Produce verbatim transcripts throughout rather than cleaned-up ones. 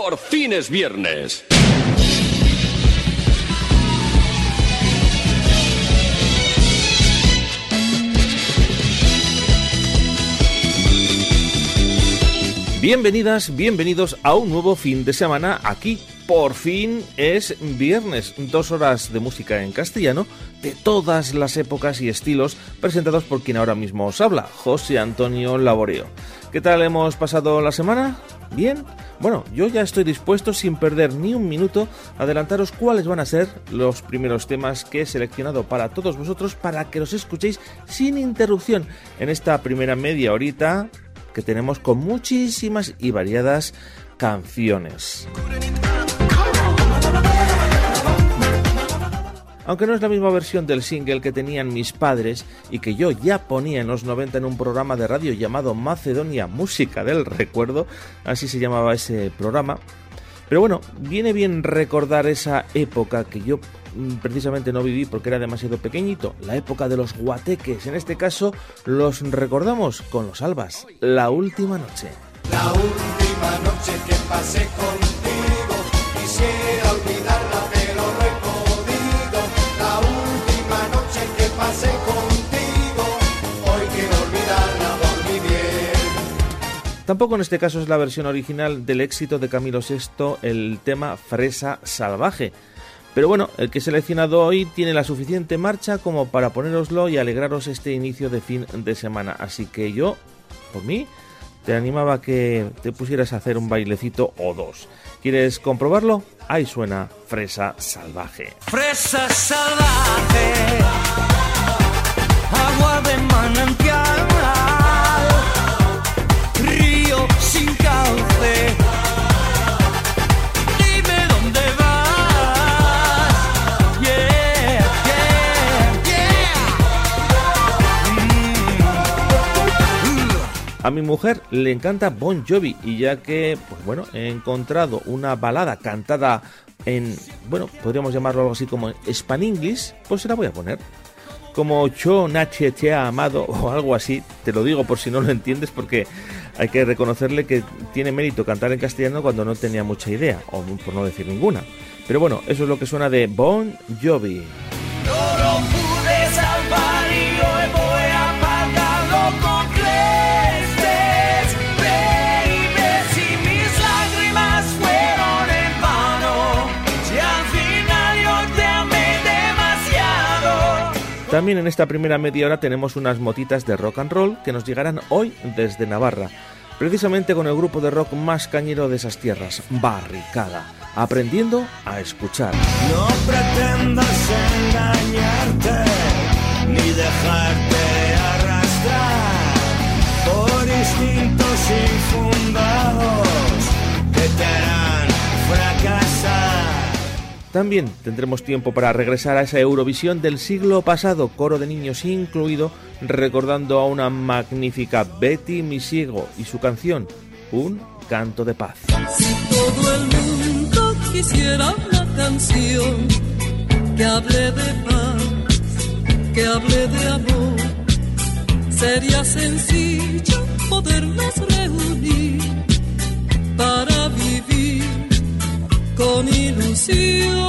Por fin es viernes. Bienvenidas, bienvenidos a un nuevo fin de semana aquí. Por fin es viernes, dos horas de música en castellano de todas las épocas y estilos, presentados por quien ahora mismo os habla, José Antonio Laboreo. ¿Qué tal hemos pasado la semana? ¿Bien? Bueno, yo ya estoy dispuesto, sin perder ni un minuto, a adelantaros cuáles van a ser los primeros temas que he seleccionado para todos vosotros para que los escuchéis sin interrupción en esta primera media horita que tenemos con muchísimas y variadas canciones. Aunque no es la misma versión del single que tenían mis padres y que yo ya ponía en los noventa en un programa de radio llamado Macedonia Música del Recuerdo, así se llamaba ese programa. Pero bueno, viene bien recordar esa época que yo precisamente no viví porque era demasiado pequeñito, la época de los guateques. En este caso los recordamos con los Albas, La Última Noche. La última noche que pasé contigo, quisiera olvidarla pero no he podido. La última noche que pasé contigo, hoy quiero olvidarla por mi bien. Tampoco en este caso es la versión original del éxito de Camilo sexto, el tema Fresa Salvaje. Pero bueno, el que he seleccionado hoy tiene la suficiente marcha como para ponéroslo y alegraros este inicio de fin de semana. Así que yo, por mí, te animaba a que te pusieras a hacer un bailecito o dos. ¿Quieres comprobarlo? Ahí suena Fresa Salvaje. Fresa salvaje, agua de manantial, río sin cauce. A mi mujer le encanta Bon Jovi y ya que, pues bueno, he encontrado una balada cantada en, bueno, podríamos llamarlo algo así como Span English, pues se la voy a poner. Como Cho Nache Te ha amado o algo así, te lo digo por si no lo entiendes porque hay que reconocerle que tiene mérito cantar en castellano cuando no tenía mucha idea, o por no decir ninguna. Pero bueno, eso es lo que suena de Bon Jovi. No lo pude salvar y hoy voy a pagarlo con creces, baby. Si mis lágrimas fueron en vano, si al final yo te amé demasiado. También en esta primera media hora tenemos unas motitas de rock and roll que nos llegarán hoy desde Navarra, precisamente con el grupo de rock más cañero de esas tierras, Barricada, aprendiendo a escuchar. No pretendas engañarte ni dejarte arrastrar por instintos infundados que te harán fracasar. También tendremos tiempo para regresar a esa Eurovisión del siglo pasado, coro de niños incluido, recordando a una magnífica Betty Misiego y su canción, Un Canto de Paz. Si todo el mundo quisiera una canción que hable de paz, que hable de amor, sería sencillo podernos reunir para vivir con ilusión.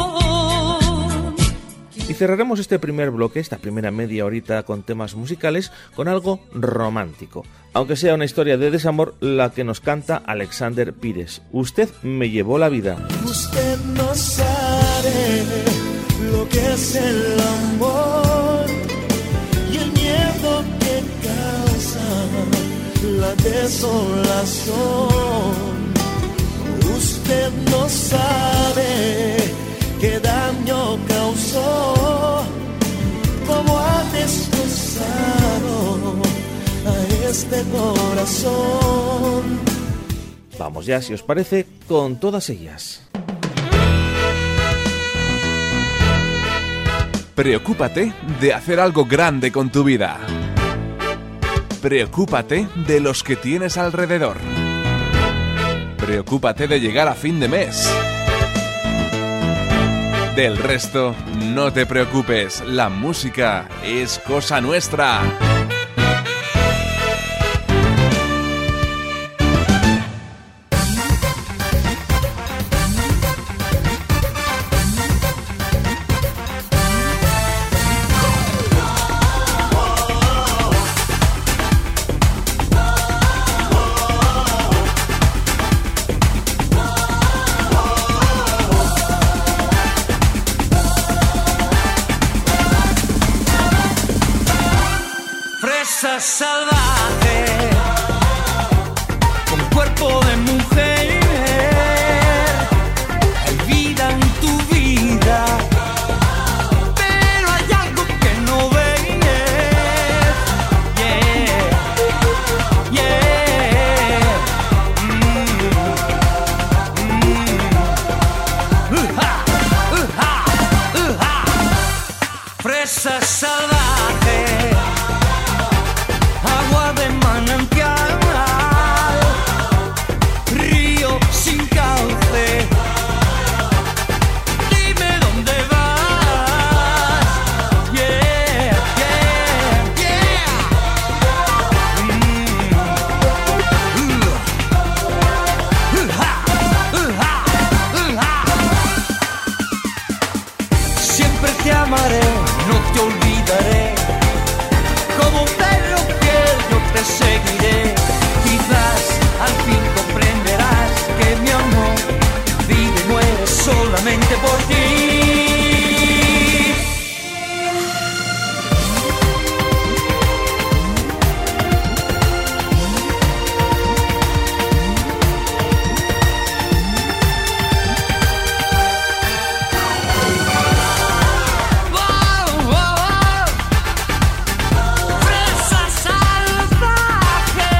Y cerraremos este primer bloque, esta primera media horita con temas musicales, con algo romántico. Aunque sea una historia de desamor, la que nos canta Alexander Pires. Usted me llevó la vida. Usted no sabe lo que es el amor y el miedo que causa la desolación. Usted no sabe qué daño causó, cómo ha destrozado a este corazón. Vamos ya, si os parece, con todas ellas. Preocúpate de hacer algo grande con tu vida. Preocúpate de los que tienes alrededor. Preocúpate de llegar a fin de mes. Del resto, no te preocupes, la música es cosa nuestra. Fresa salvaje, con cuerpo de mujer, hay vida en tu vida, pero hay algo que no ves. Yeah, yeah. Mm, mm. Uh-ha, uh-ha, uh-ha. Fresa salvaje, agua de manantial, río sin cauce. Dime dónde vas. Yeah, yeah, yeah. Mm. Uh. Uh-ha, uh-ha, uh-ha. Siempre te amaré, no te olvidaré. Como un perro fiel yo te seguiré. Quizás al fin comprenderás que mi amor vive y muere solamente por ti. Wow, wow, wow. Fresa salvaje.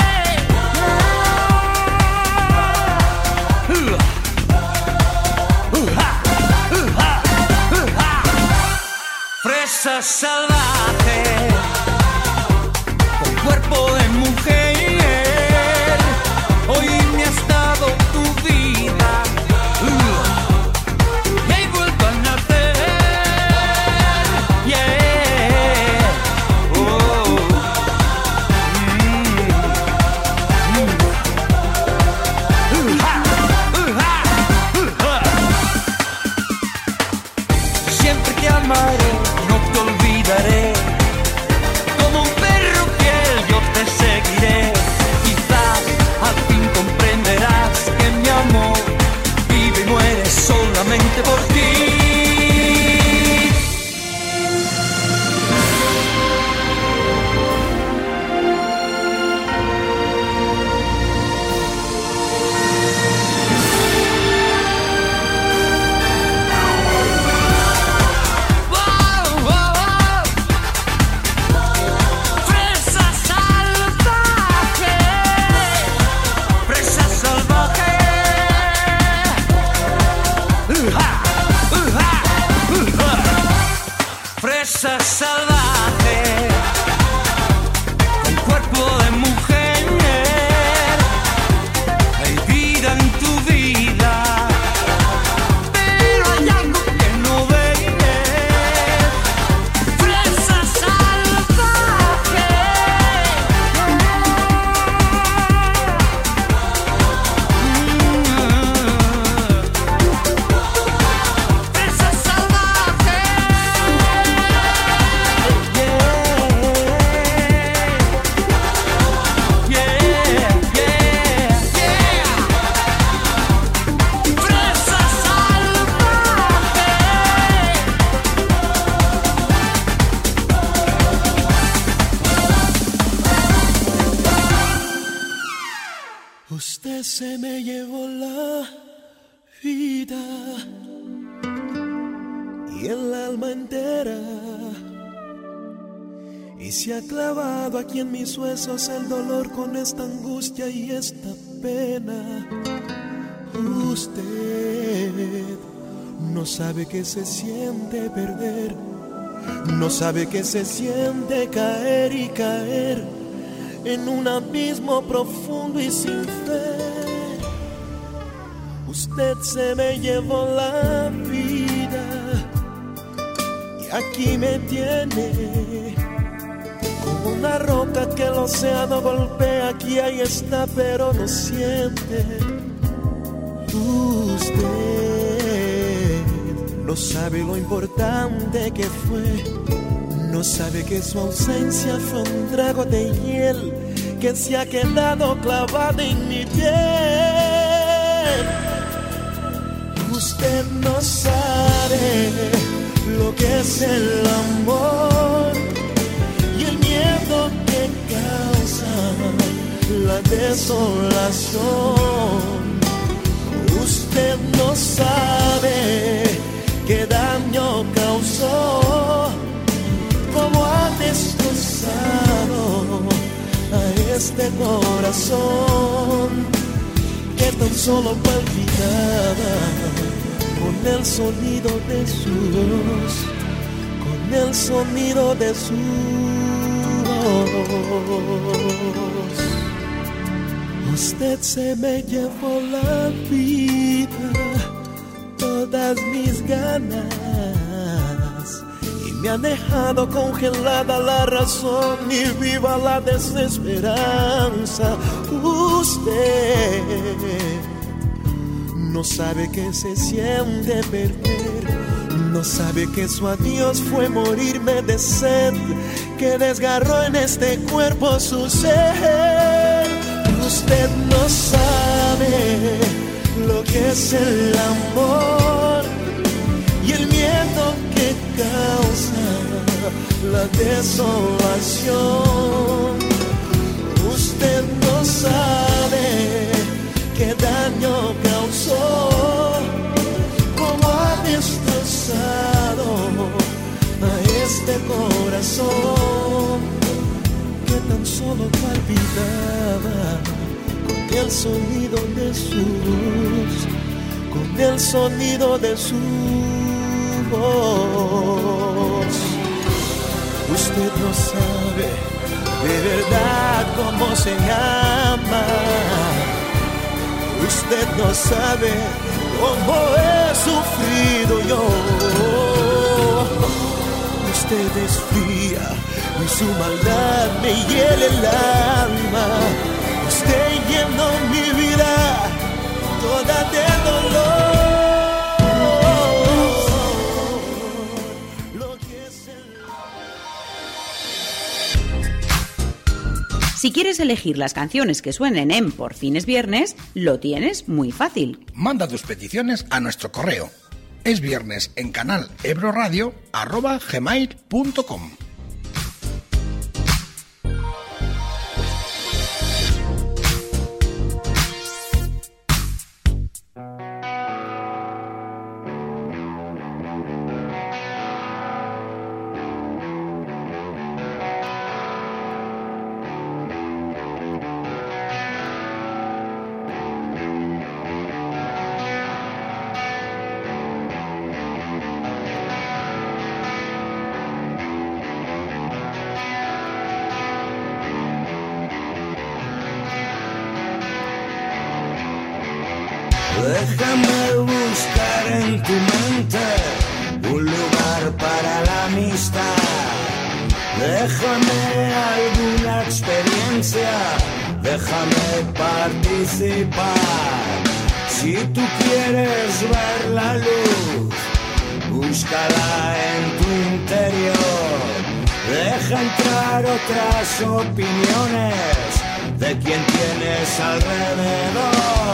Uh. Uh-ha, uh-ha, uh-ha. Fresa salvaje, con cuerpo de mujer, hoy me has dado tu vida. Uh. Y he vuelto a nacer. Yeah. Oh. Mm. Mm. Uh-ha, uh-ha, uh-ha. Siempre te amaré, no te olvidaré. Como un perro fiel yo te seguiré. Quizás al fin comprenderás que mi amor vive y muere solamente por ti. Wow, wow, wow. Fresa salvaje, fresa salvaje. Uh-ha, uh-ha, uh-ha. Fresa salvaje, con cuerpo de mujer, hay vida en tu vida, pero hay algo que no ves. Fresa salvaje. Fresa salvaje. Yeah, yeah, yeah, yeah. Fresa salvaje. Usted se me llevó la vida y el alma entera, y se ha clavado aquí en mis huesos el dolor con esta angustia y esta pena. Usted no sabe que se siente perder, no sabe que se siente caer y caer en un abismo profundo y sin fe. Usted se me llevó la vida y aquí me tiene como una roca que el océano golpea. Aquí ahí está, pero no siente. Usted no sabe lo importante que fue, no sabe que su ausencia fue un trago de hiel que se ha quedado clavado en mi piel. Usted no sabe lo que es el amor y el miedo que desolación. Usted no sabe qué daño causó, cómo ha destrozado a este corazón que tan solo palpitaba con el sonido de su voz, con el sonido de su voz. Usted se me llevó la vida, todas mis ganas, y me ha dejado congelada la razón y viva la desesperanza. Usted no sabe que se siente perder, no sabe que su adiós fue morirme de sed, que desgarró en este cuerpo su ser. Usted no sabe lo que es el amor y el miedo que causa la desolación. Usted no sabe qué daño causó, cómo ha destrozado a este corazón que tan solo palpitaba con el sonido de su voz, con el sonido de su voz. Usted no sabe de verdad cómo se llama. Usted no sabe cómo he sufrido yo. Usted es fría y su maldad me hiela el alma. Usted llenó mi vida toda de dolor. Lo que es el... Si quieres elegir las canciones que suenen en Por fin es viernes, lo tienes muy fácil. Manda tus peticiones a nuestro correo. Es viernes en canal ebro radio arroba gmail punto com. Déjame buscar en tu mente un lugar para la amistad. Déjame alguna experiencia, déjame participar. Si tú quieres ver la luz, búscala en tu interior. Deja entrar otras opiniones de quien tienes alrededor.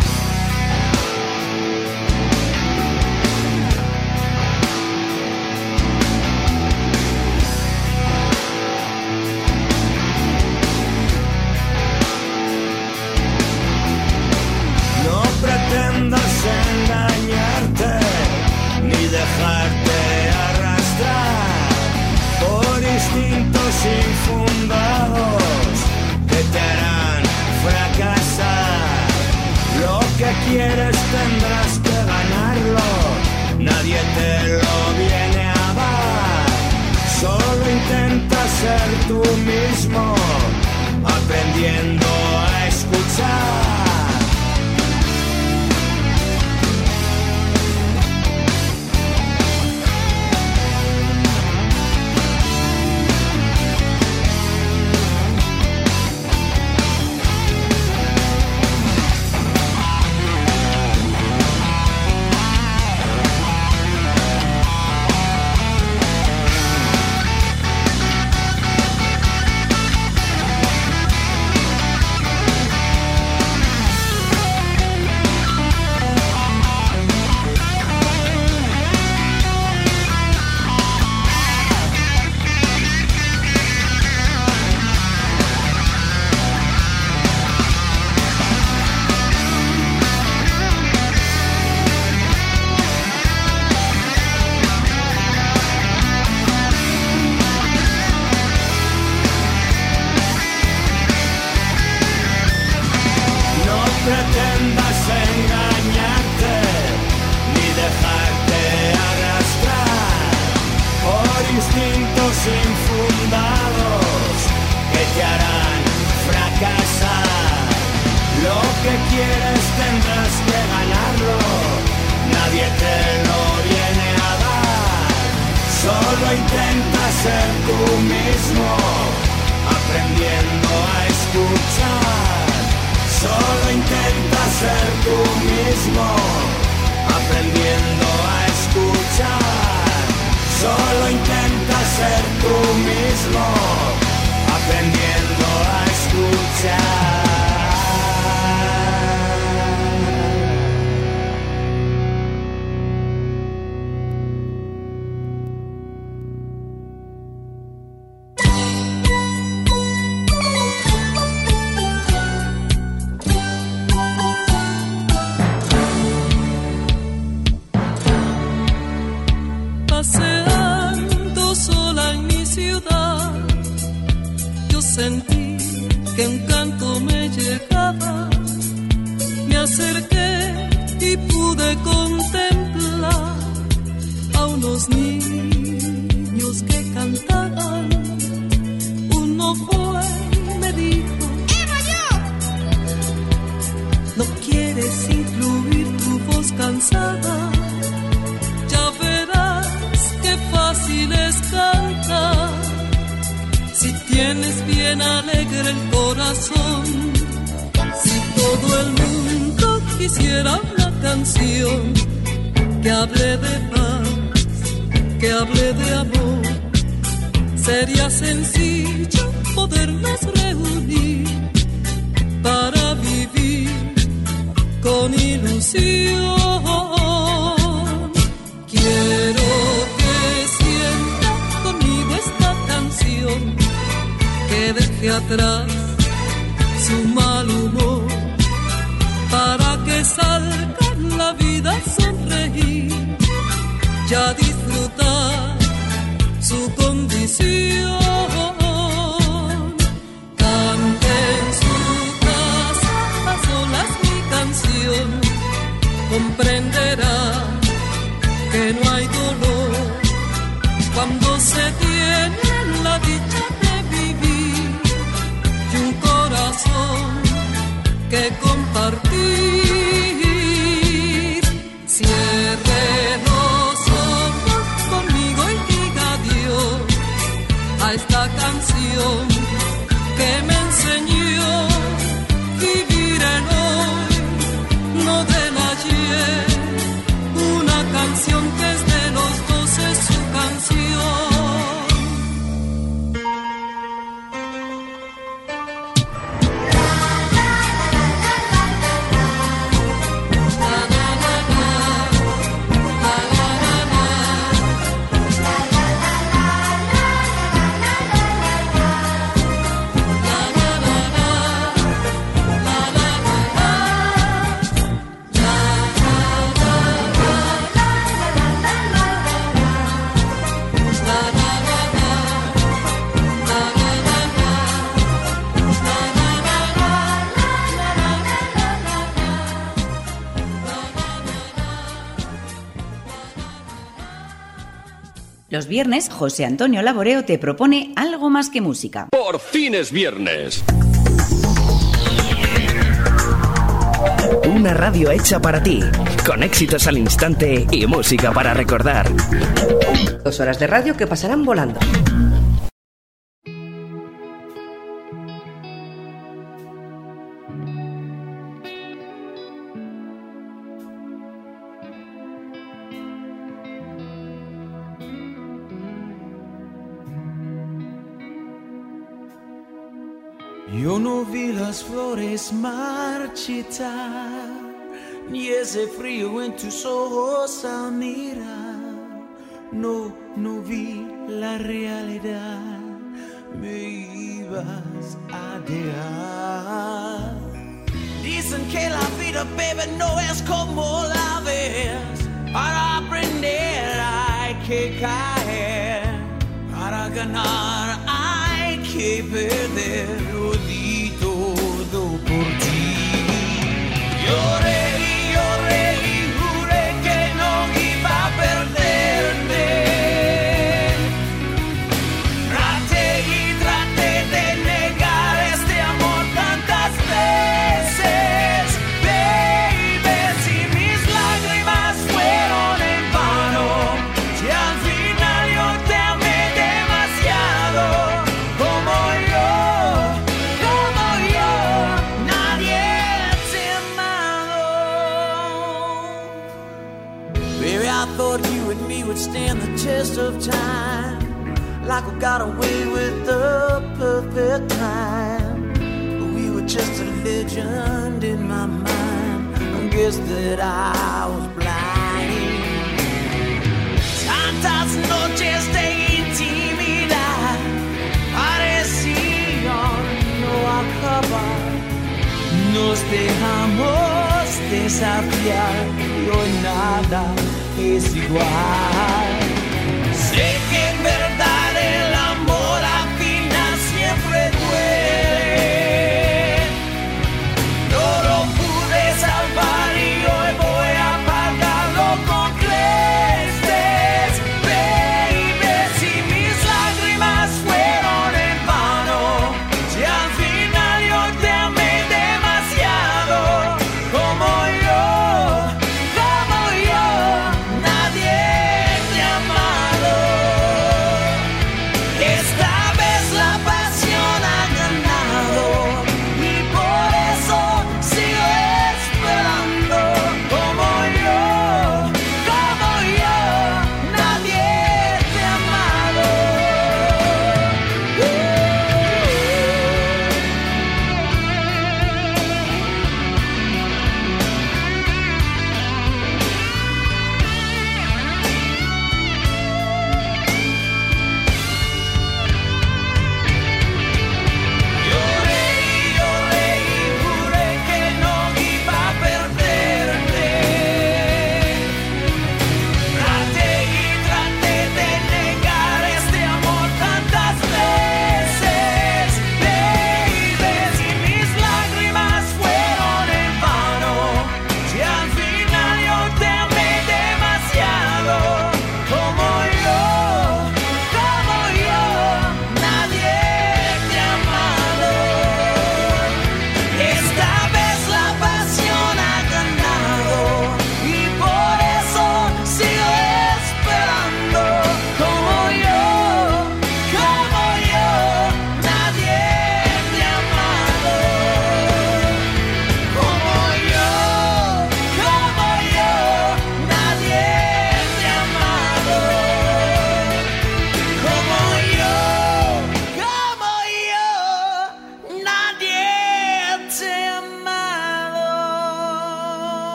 Pretendas engañarte ni dejarte arrastrar por instintos infundados que te harán fracasar. Lo que quieres tendrás que ganarlo, nadie te lo viene a dar. Solo intenta ser tú mismo, aprendiendo a escuchar. ser tú mismo, aprendiendo a escuchar. Solo intenta ser tú mismo, aprendiendo a escuchar. Solo intenta ser tú mismo, aprendiendo a escuchar. Paseando sola en mi ciudad, yo sentí que un canto me llegaba. Me acerqué y pude contemplar a unos niños que cantaban. Uno fue y me dijo: ¡Eva, yo! ¿No quieres incluir tu voz cansada? Ya verás qué fácil es cantar si tienes bien alegre el corazón. Si todo el mundo quisiera una canción que hable de paz, que hable de amor, sería sencillo podernos reunir para vivir con ilusión. Quiero que sienta conmigo esta canción, que deje atrás su mal humor, para que salga en la vida a sonreír y a disfrutar su condición. Cante en su casa a solas mi canción, comprenderá que no hay dolor cuando se tiene la dicha de vivir y un corazón que compartir. Cierre los ojos conmigo y diga adiós a esta canción que me enseñó vivir el hoy, no del ayer. Una canción que es de los dos, es su canción. Los viernes, José Antonio Laboreo te propone algo más que música. Por fin es viernes. Una radio hecha para ti, con éxitos al instante y música para recordar. Dos horas de radio que pasarán volando. Yo no vi las flores marchitar, ni ese frío en tus ojos al mirar. No, no vi la realidad, me ibas a dejar. Dicen que la vida, baby, no es como la ves. Para aprender hay que caer, para ganar hay que perder. Lo di todo por ti. Lloré y lloré y juré que no iba a perderte. Traté y traté de negar este amor tantas veces, baby. Si mis lágrimas fueron en vano, si al final yo te amé demasiado. thought you and me would stand the test of time, like we got away with the perfect time. But we were just a legend in my mind. I guess that I was blind. Tantas noches de intimidad parecían no acabar. Nos dejamos desafiar y hoy nada es igual. Sé que en verdad el amor al final siempre duele. No lo pude salvar y hoy voy a pagarlo con creces. Baby, si mis lágrimas fueron en vano, si al final yo te amé demasiado, como yo, como yo, nadie te ha amado.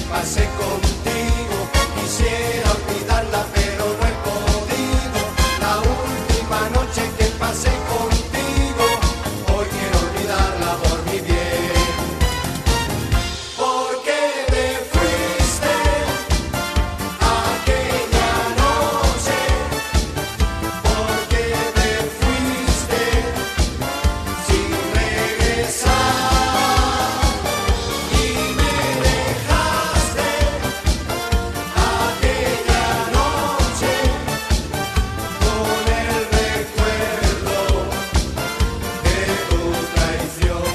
pasé contigo. Quisiera olvidarla, pero no he podido. La última noche que pasé contigo, hoy quiero olvidarla por mi bien. Porque te fuiste aquella noche, porque te fuiste sin regresar y me dejaste aquella noche con el recuerdo de tu traición.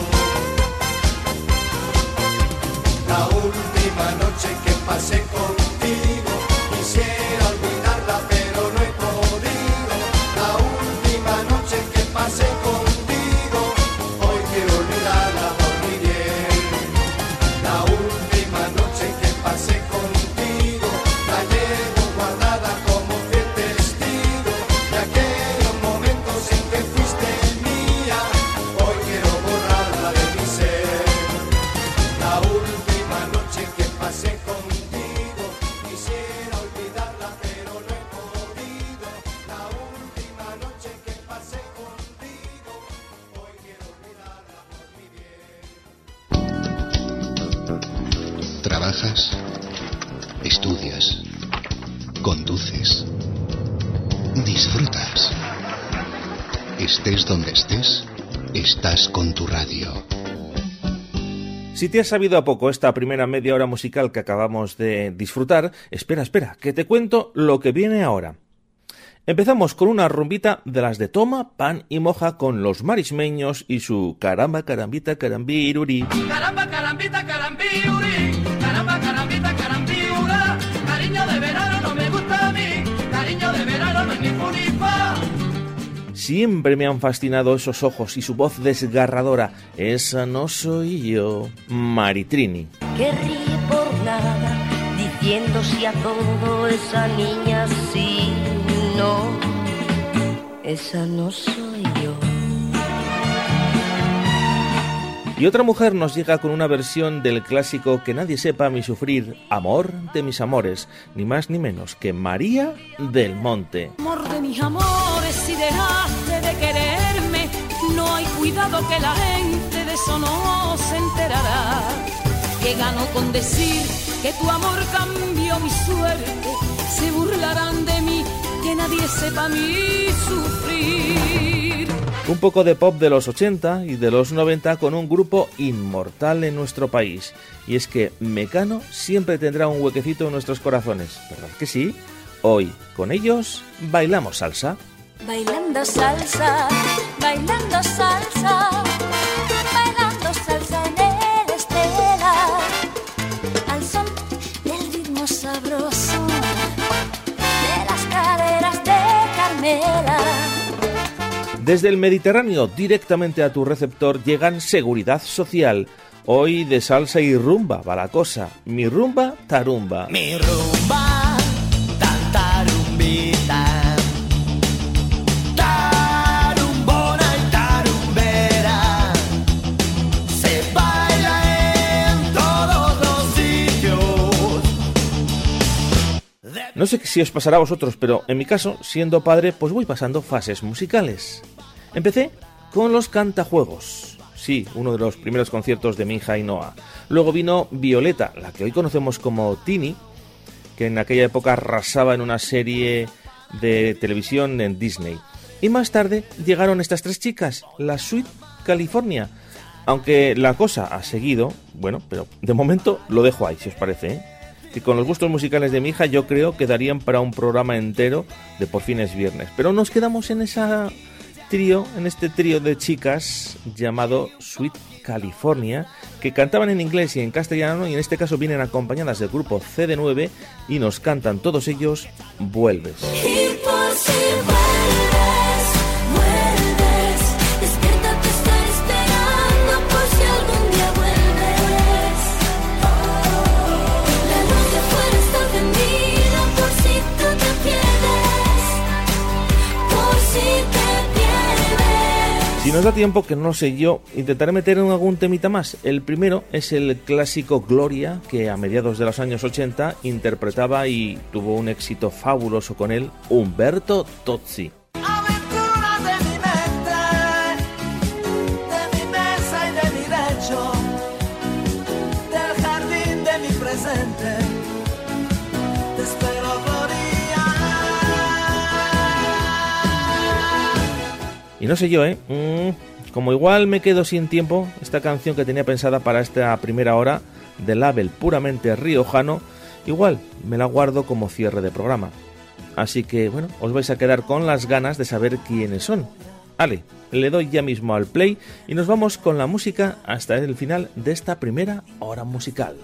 La última noche que pasé contigo, quisiera olvidarla, pero no he podido. La última noche que pasé contigo, hoy quiero olvidarla por mi bien. La última noche que pasé contigo, la llevo guardada como fiel testigo de aquellos momentos en que fuiste mía. Hoy quiero borrarla de mi ser. La última noche que pasé contigo, quisiera olvidarla, pero no he podido. La última noche que pasé contigo, hoy quiero olvidarla por mi bien. Trabajas, estudias, conduces, disfrutas. Estés donde estés, estás con tu radio. Si te has sabido a poco esta primera media hora musical que acabamos de disfrutar, espera, espera, que te cuento lo que viene ahora. Empezamos con una rumbita de las de toma, pan y moja con los marismeños y su caramba, carambita, carambiruri. Caramba, carambita, carambiuri. Caramba, carambita, carambiura. Cariño de verano no me gusta a mí. Cariño de verano no es ni fu ni fa. Siempre me han fascinado esos ojos y su voz desgarradora. Esa no soy yo, Maritrini. Que ríe por nada, diciendo sí a todo. Esa niña sí, no, esa no soy yo. Y otra mujer nos llega con una versión del clásico Que nadie sepa mi sufrir, Amor de mis amores, ni más ni menos que María del Monte. Amor de mis amores, si dejaste de quererme, no hay cuidado que la gente de eso no se enterará. Que gano con decir que tu amor cambió mi suerte, se burlarán de mí, que nadie sepa mi sufrir. Un poco de pop de los ochenta y de los noventa con un grupo inmortal en nuestro país. Y es que Mecano siempre tendrá un huequecito en nuestros corazones, ¿verdad que sí? Hoy, con ellos, bailamos salsa. Bailando salsa, bailando salsa, bailando salsa en el Estela, al son del ritmo sabroso de las caderas de Carmela. Desde el Mediterráneo directamente a tu receptor llegan Seguridad Social. Hoy de salsa y rumba va la cosa. Mi rumba, tarumba. Mi rumba, tan tarumbita. Tarumbona y tarumbera. Se baila en todos los sitios. No sé si os pasará a vosotros, pero en mi caso, siendo padre, pues voy pasando fases musicales. Empecé con los cantajuegos. Sí, uno de los primeros conciertos de mi hija Ainhoa. Luego vino Violeta, la que hoy conocemos como Tini, que en aquella época arrasaba en una serie de televisión en Disney. Y más tarde llegaron estas tres chicas, la Sweet California. Aunque la cosa ha seguido, bueno, pero de momento lo dejo ahí, si os parece, ¿eh? Que con los gustos musicales de mi hija yo creo que darían para un programa entero de Por fin es viernes. Pero nos quedamos en esa trío, en este trío de chicas llamado Sweet California, que cantaban en inglés y en castellano, y en este caso vienen acompañadas del grupo C D nueve y nos cantan todos ellos Vuelves. Y por si vuelves, vuelves, despierta, te estaré esperando por si algún día vuelves. La luz de afuera está encendida por si tú te pierdes, por si te pierdes. Si nos da tiempo, que no lo sé yo, intentaré meter en algún temita más. El primero es el clásico Gloria, que a mediados de los años ochenta interpretaba y tuvo un éxito fabuloso con él Umberto Tozzi. Aventuras de mi mente, de mi mesa y de mi lecho, del jardín de mi presente. Te espero, Gloria. Y no sé yo, ¿eh? Mm, como igual me quedo sin tiempo, esta canción que tenía pensada para esta primera hora, del label puramente riojano, igual me la guardo como cierre de programa. Así que, bueno, os vais a quedar con las ganas de saber quiénes son. Ale, le doy ya mismo al play y nos vamos con la música hasta el final de esta primera hora musical.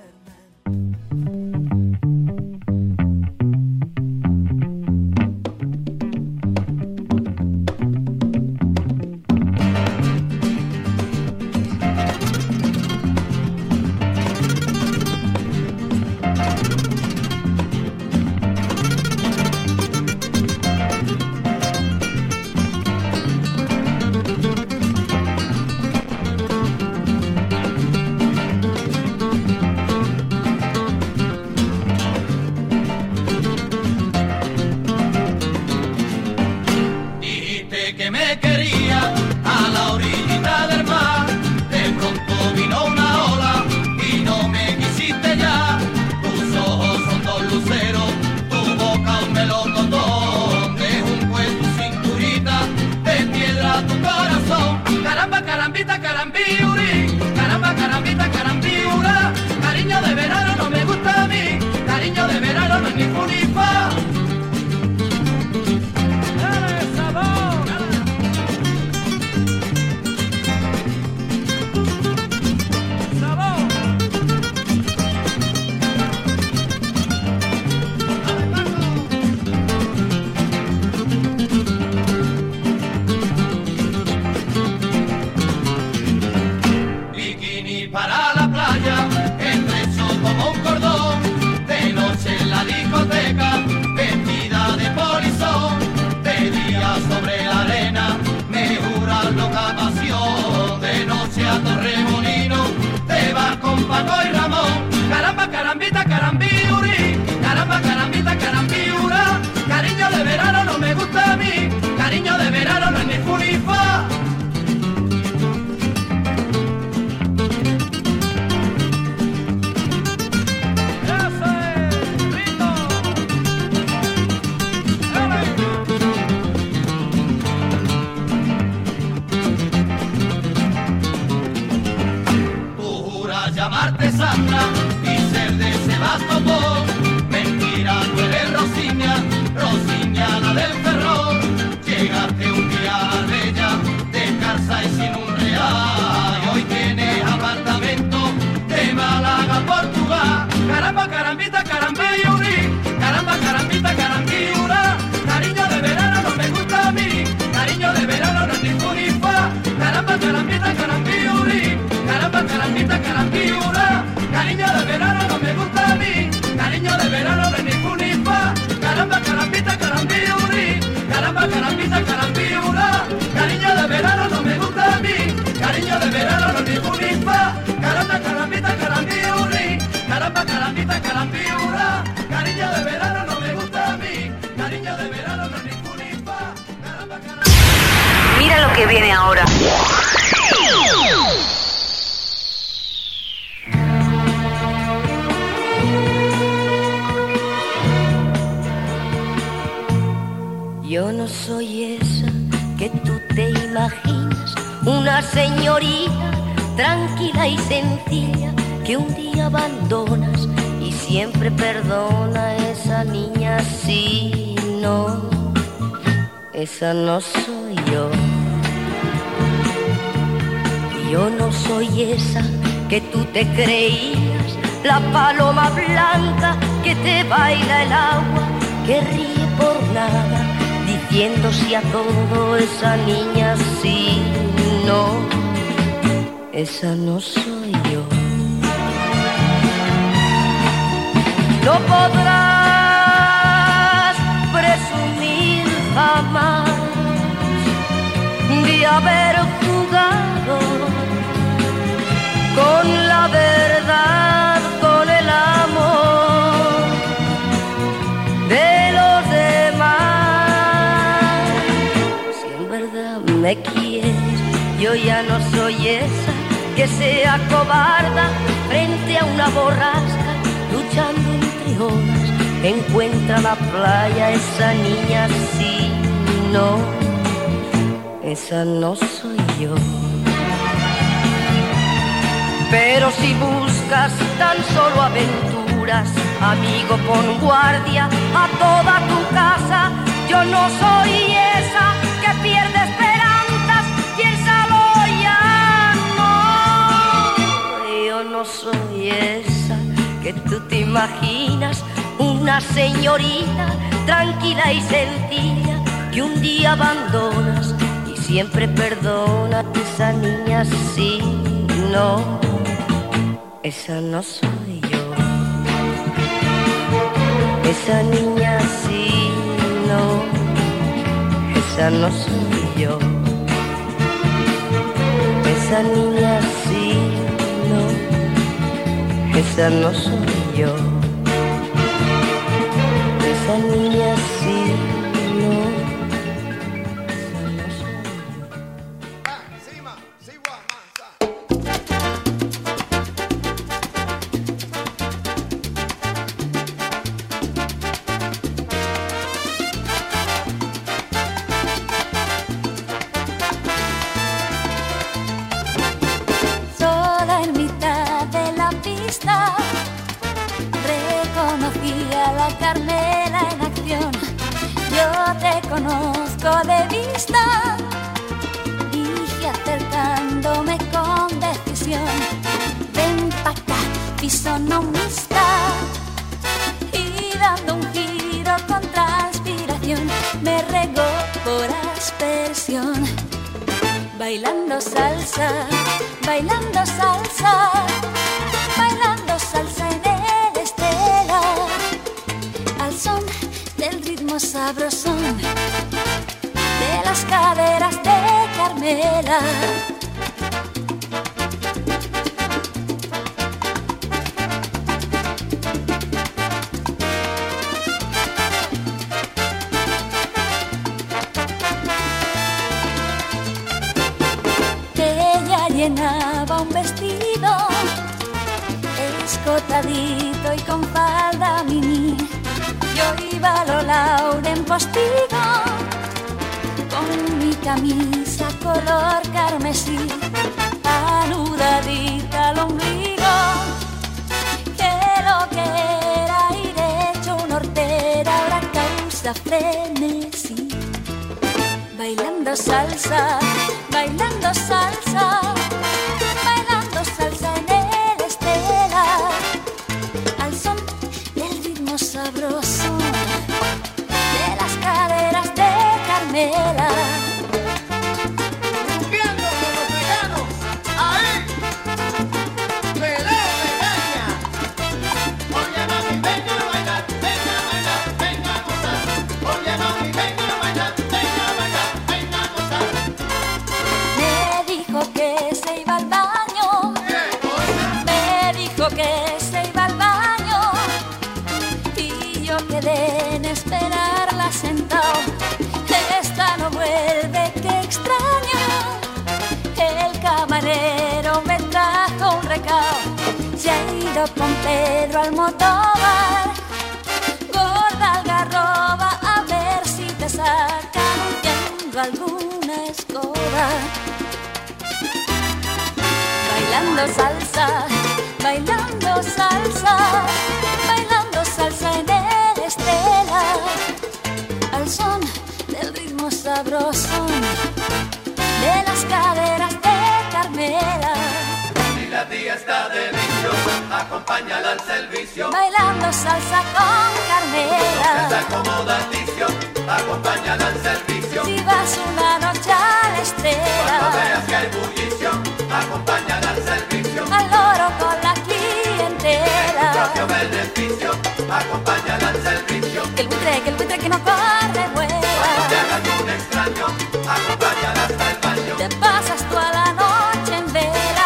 Mira lo que viene ahora. Yo no soy esa que tú te imaginas, una señorita tranquila y sencilla que un día abandonas y siempre perdona a esa niña. Sí, no, esa no soy yo. Yo no soy esa que tú te creías, la paloma blanca que te baila el agua, que ríe por nada, diciendo sí a todo. Esa niña sí, no, esa no soy yo. No podrás presumir jamás de haber se acobarda frente a una borrasca, luchando entre olas, encuentra la playa. Esa niña sí, no, esa no soy yo. Pero si buscas tan solo aventuras, amigo, pon guardia a toda tu casa. Yo no soy esa que pierde esperanzas, piénsalo ya, no. Yo no soy esa que tú te imaginas, una señorita tranquila y sencilla que un día abandonas y siempre perdonas. Esa niña sí, no, esa no soy yo. Esa niña sí, no, esa no soy yo. Esa niña sí, no, esa no soy yo. Esa niña sí, no. Conozco de vista, dije acercándome con decisión. Ven pa' acá, fisonomista. Y dando un giro con transpiración, me regó por aspersión. Bailando salsa, bailando salsa, bailando salsa en el Estela, al son del ritmo sabrosón de las caderas de Carmela. Ella llenaba un vestido escotadito y con falda mini. Yo iba a lo Lauren postigo con mi camisa color carmesí, anudadita al ombligo, que lo que era ir hecho una hortera ahora causa frenesí. Bailando salsa, bailando salsa, bailando salsa en el Estela, al son del ritmo sabroso de las caderas de Carmela. Rompiendo con los veganos, ahí, pelea pequeña. Oye mami, venga a bailar, venga a bailar, venga a gozar. Oye mami, venga a bailar, venga a bailar, venga a gozar. Me dijo que se iba al baño, me dijo que se iba al baño, y yo quedé en esperarla sentado. Esta no vuelve, qué extraño. El camarero me trajo un recado, se ha ido con Pedro Almodóvar. Gorda algarroba, a ver si te sacan huyendo alguna escoba. Bailando salsa, bailando salsa, bailando salsa en el Estela, al son del ritmo sabroso de las caderas de Carmela. Si la tía está de vicio, acompáñala al servicio. Bailando salsa con Carmela. No se acomoda el vicio, acompáñala al servicio. Si vas una noche a la Estrella, cuando veas que hay bullicio, acompáñala al servicio. al loro con la clientela. En tu propio beneficio, acompáñala al servicio. Que el buitre, que el buitre que no corre vuela. Cuando te hagas un extraño, acompáñala hasta el baño. Te pasas toda la noche en vela,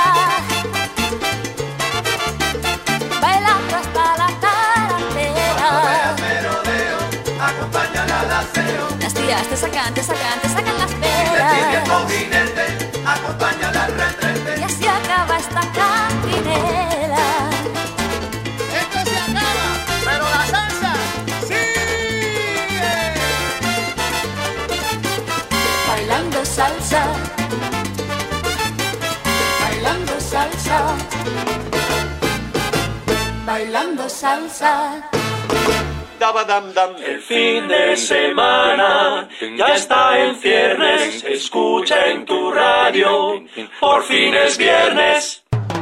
bailando hasta la tarantela. Cuando veas merodeo, acompáñala al aseo. Las tías te sacan, te sacan, te sacan las Si te sirve el velas. molinete, acompáñala al retrete. Y así acaba esta bailando salsa. El fin de semana ya está en ciernes, escucha en tu radio, por fin es viernes.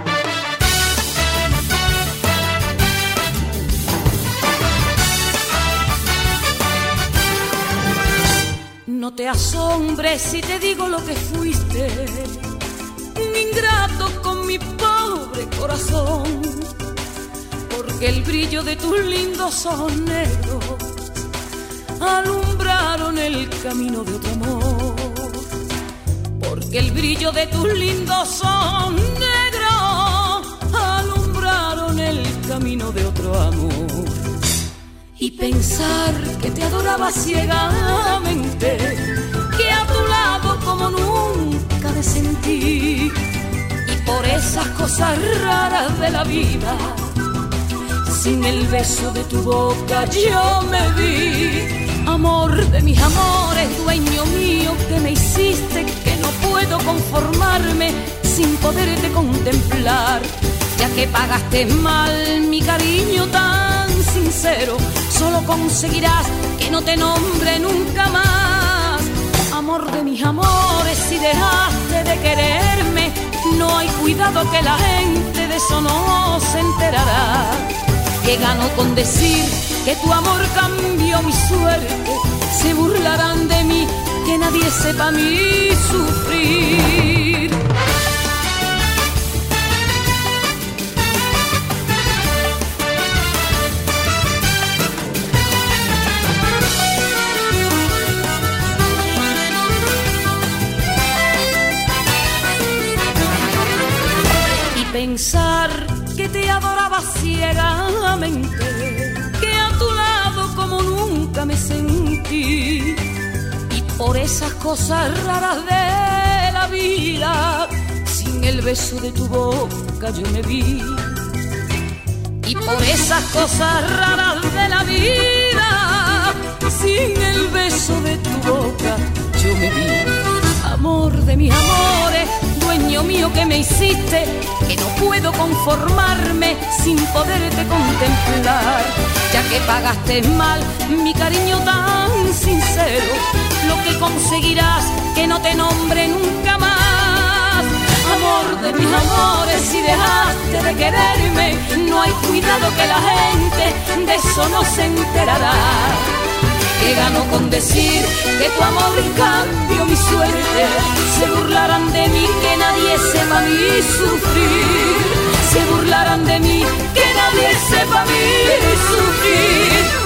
No te asombres si te digo lo que fuiste, un ingrato con mi pobre corazón, porque el brillo de tus lindos ojos negros alumbraron el camino de otro amor, porque el brillo de tus lindos ojos negros alumbraron el camino de otro amor. Y pensar que te adoraba ciegamente, que a tu lado como nunca me sentí, y por esas cosas raras de la vida, sin el beso de tu boca yo me vi. Amor de mis amores, dueño mío que me hiciste, que no puedo conformarme sin poderte contemplar, ya que pagaste mal mi cariño tan sincero, solo conseguirás que no te nombre nunca más. Amor de mis amores, si dejaste de quererme, no hay cuidado que la gente de eso no se enterará. Que gano con decir que tu amor cambió mi suerte, se burlarán de mí, que nadie sepa mi sufrir. Pensar que te adoraba ciegamente, que a tu lado como nunca me sentí, y por esas cosas raras de la vida, sin el beso de tu boca yo me vi, y por esas cosas raras de la vida, sin el beso de tu boca yo me vi. Amor de mis amores, dueño mío que me hiciste, que no puedo conformarme sin poderte contemplar, ya que pagaste mal mi cariño tan sincero, lo que conseguirás que no te nombre nunca más. Amor de mis amores, si dejaste de quererme, no hay cuidado que la gente de eso no se enterará. Que gano con decir que tu amor cambió mi suerte, se burlarán de mí, que nadie sepa mi sufrir, se burlarán de mí, que nadie sepa mi sufrir.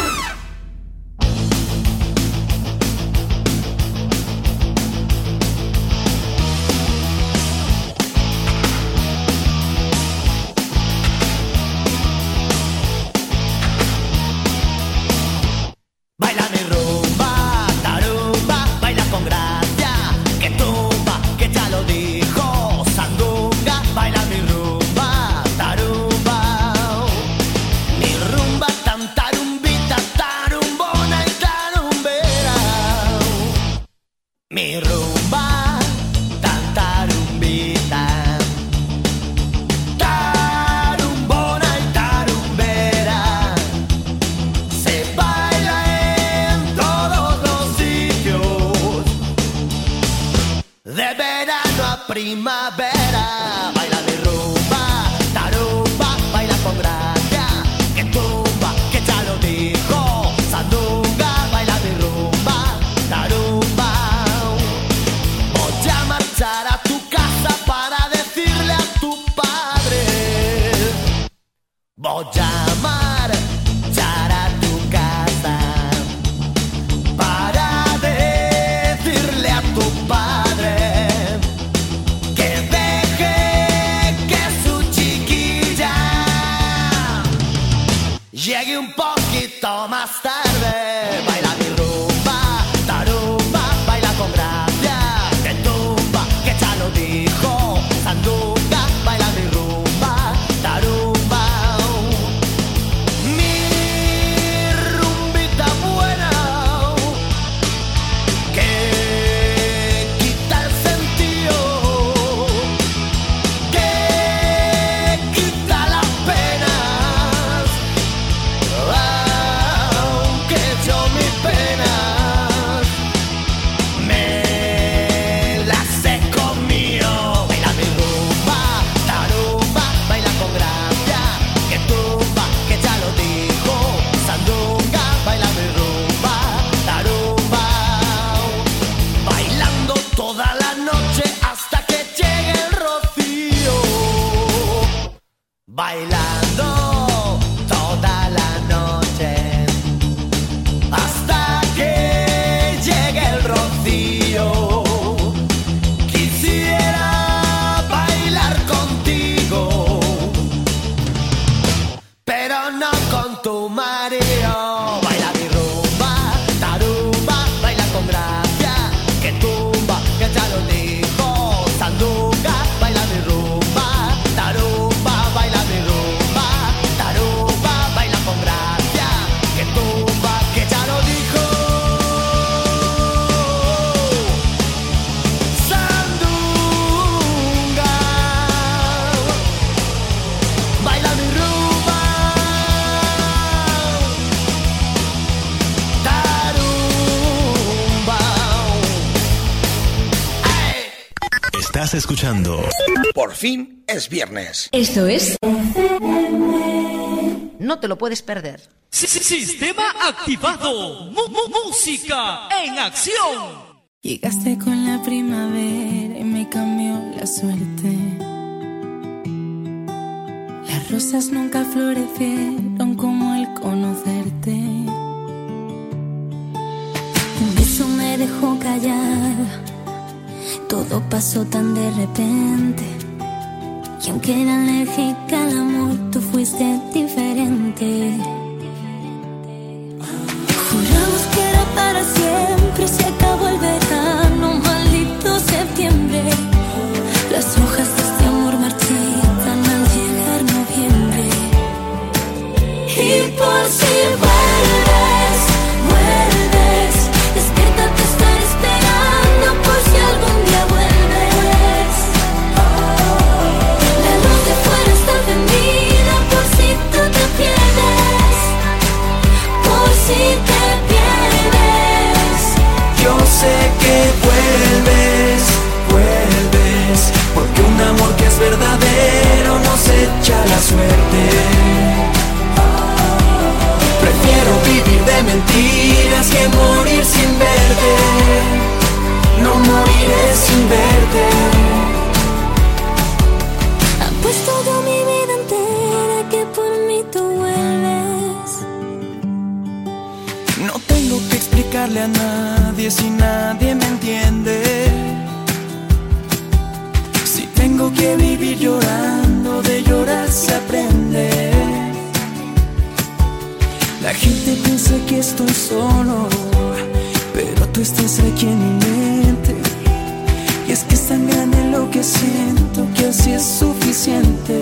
Primavera, baila mi rumba, tarumba, baila con gracia, que tumba, que ya lo dijo, sandunga, baila mi rumba, tarumba. Voy a marchar a tu casa para decirle a tu padre, voy a marchar a tu casa para decirle a tu padre llegue un poquito más tarde. Baila mi rumba, tarumba, baila con gracia, que tumba, que ya lo dijo, sandunga, baila mi rumba, tarumba. Mi rumbita buena, que quita el sentido, que quita las penas, Estás escuchando Por fin es viernes. Esto es... No te lo puedes perder. Sistema activado. Mu- mu- música en acción. Llegaste con la primavera y me cambió la suerte. Las rosas nunca florecieron como el conocerte. Un beso me dejó callada. Todo pasó tan de repente. Y aunque era alérgica al amor, tú fuiste diferente. Juramos que era para siempre. Se acabó el verano, maldito septiembre. Las hojas de este amor marchitan al llegar noviembre. Y por si vuelves, vuelves, despierta, te estaré esperando por si algún día vuelves. La luz de fuera está encendida por si tú te pierdes, por si te pierdes. Yo sé que vuelves, vuelves, porque un amor que es verdadero nos echa la suerte. Prefiero vivir de mentiras que morir sin verte. No moriré sin verte. Apuesto yo mi vida entera que por mí tú vuelves. No tengo que explicarle a nadie si nadie me entiende. Si tengo que vivir llorando, de llorar se aprende. La gente piensa que estoy solo, pero tú estás aquí en mi mente. Y es que es tan grande lo que siento que así es suficiente.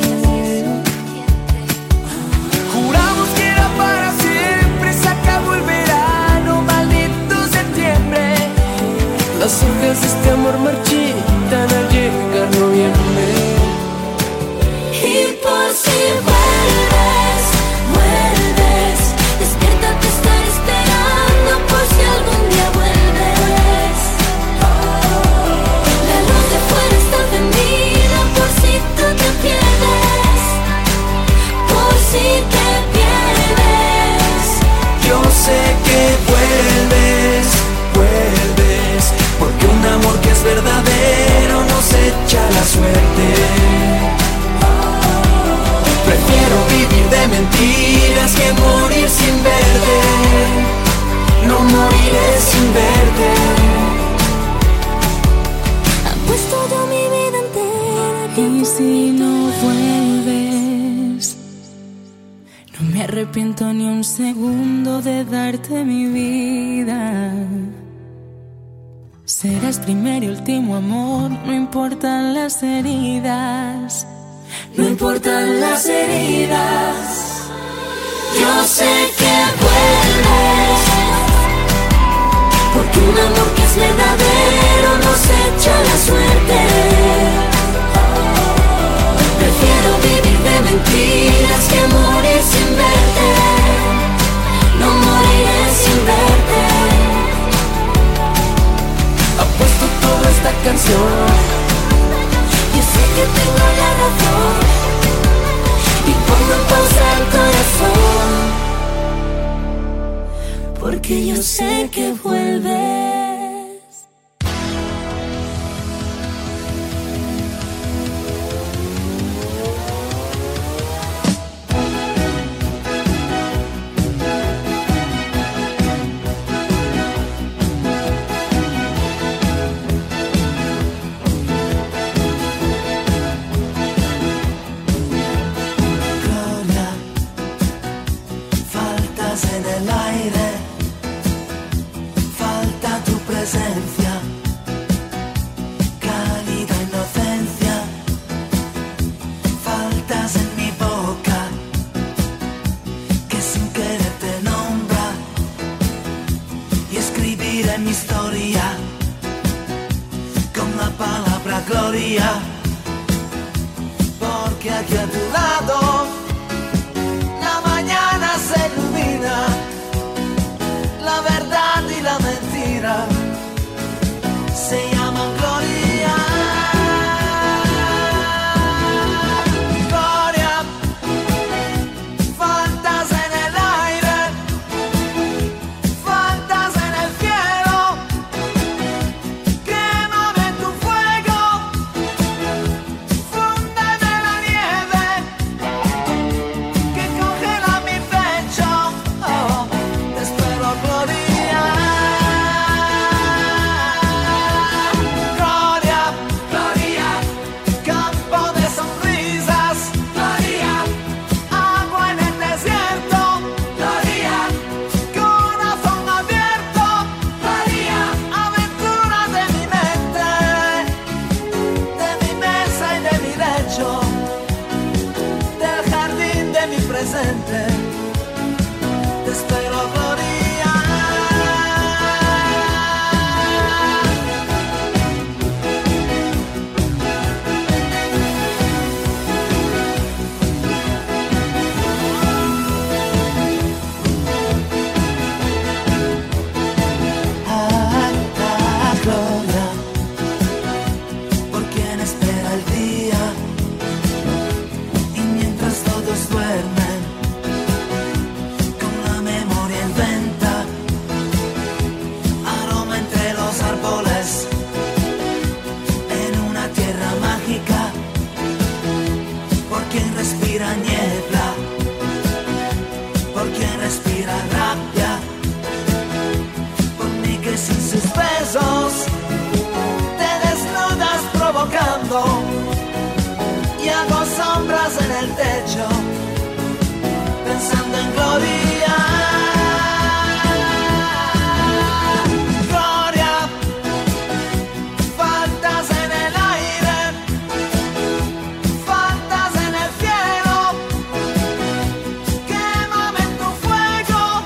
Juramos que era para siempre, se acabó el verano, maldito septiembre. Las hojas de este amor marchitan al llegar noviembre. Y por si vuelves, vuelves, despierta, te estaré esperando por si algún día vuelves. La luz de fuera está encendida por si tú te pierdes, por si te pierdes. Yo sé que vuelves, vuelves, porque un amor que es verdadero nos echa la suerte. Prefiero vivir de mentiras que morir sin verte. No moriré sin verte. Apuesto yo mi vida entera. Y si no vuelves, no me arrepiento ni un segundo de darte mi vida. Serás primer y último amor, no importan las heridas. No importan las heridas. Yo sé que vuelves, porque un amor que es verdadero nos echa la suerte. Prefiero vivir de mentiras que morir sin verte. No moriré sin verte. Apuesto toda esta canción. Yo sé que tengo la razón y pongo en pausa el corazón, porque yo sé que vuelves. En el aire, falta tu presencia, cálida inocencia, faltas en mi boca, que sin querer te nombra, y escribiré mi historia con la palabra gloria, porque aquí a tu lado la mañana se ilumina, la verdad y la mentira se llaman gloria. Y hago sombras en el techo, pensando en Gloria. Gloria, faltas en el aire, faltas en el cielo, quémame en tu fuego,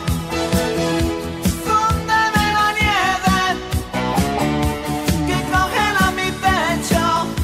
fúndeme la nieve, que congela mi pecho.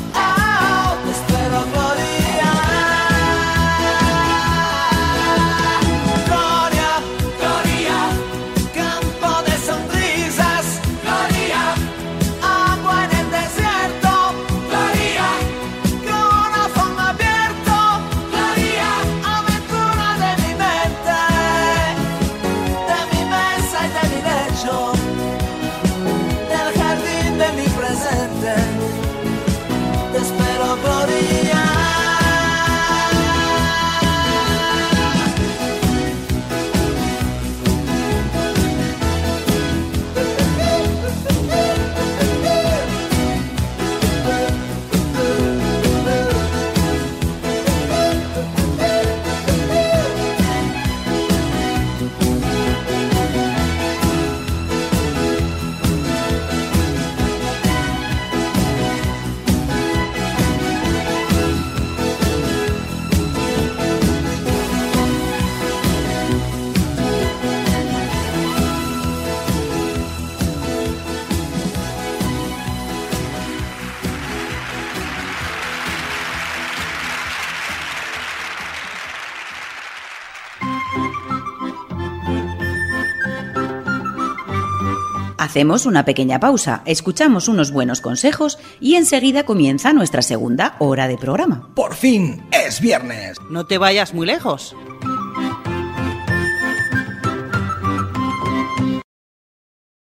Hacemos una pequeña pausa, escuchamos unos buenos consejos y enseguida comienza nuestra segunda hora de programa. Por fin es viernes. No te vayas muy lejos.